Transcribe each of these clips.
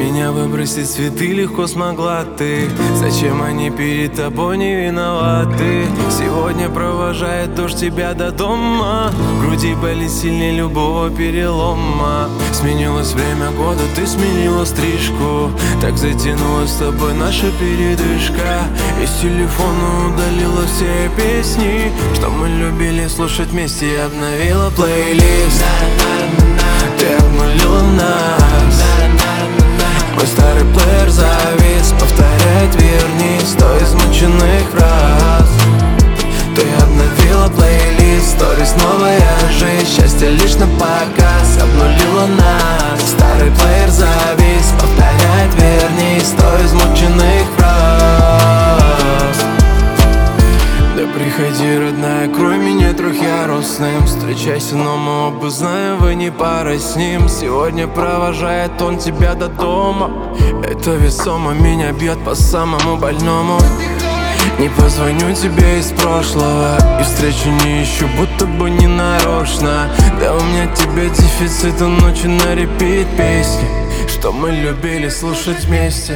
меня выбросить цветы легко смогла ты. Зачем они перед тобой не виноваты? Сегодня провожает дождь тебя до дома. В груди болит сильнее любого перелома. Сменилось время года, ты сменила стрижку. Так затянулась с тобой наша передышка. Из телефона удалила все песни, что мы любили слушать вместе. И обновила плейлист. Ты обнулила нас. Мой старый плеер завис, повторяет верни 100 измученных фраз. Ты обновила плейлист, сторис, новая жизнь. Счастье лишь на показ, обнулила нас. Старый плеер завис, повторяет верни 100 измученных фраз. Да приходи, родная, крой меня трехъярусным. Встречайся, но мы оба знаем, вы не пара с ним. Сегодня провожает он тебя до дома. Это весомо меня бьет по самому больному. Не позвоню тебе из прошлого и встречу не ищу, будто бы не нарочно. Да у меня тебе дефицит, ночью на репит песни, что мы любили слушать вместе.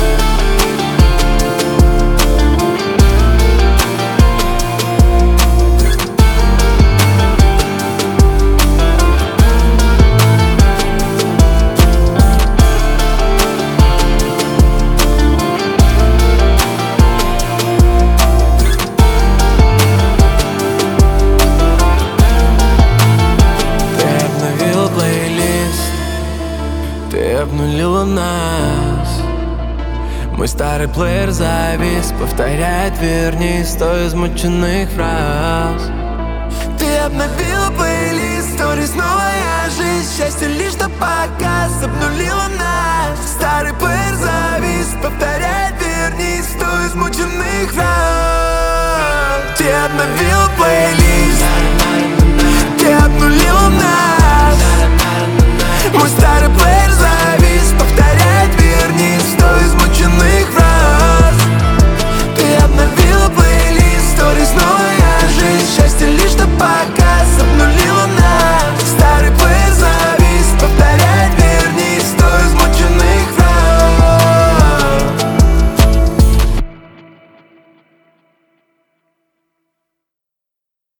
Ты обнулила нас. Мой старый плеер завис, повторяет верни 100 измученных фраз. Ты обновила плейлист, сторис, новая жизнь. Счастье лишь на показ, обнулила нас. Старый плеер завис, повторяет верни 100 измученных фраз. Ты обновила плейлист.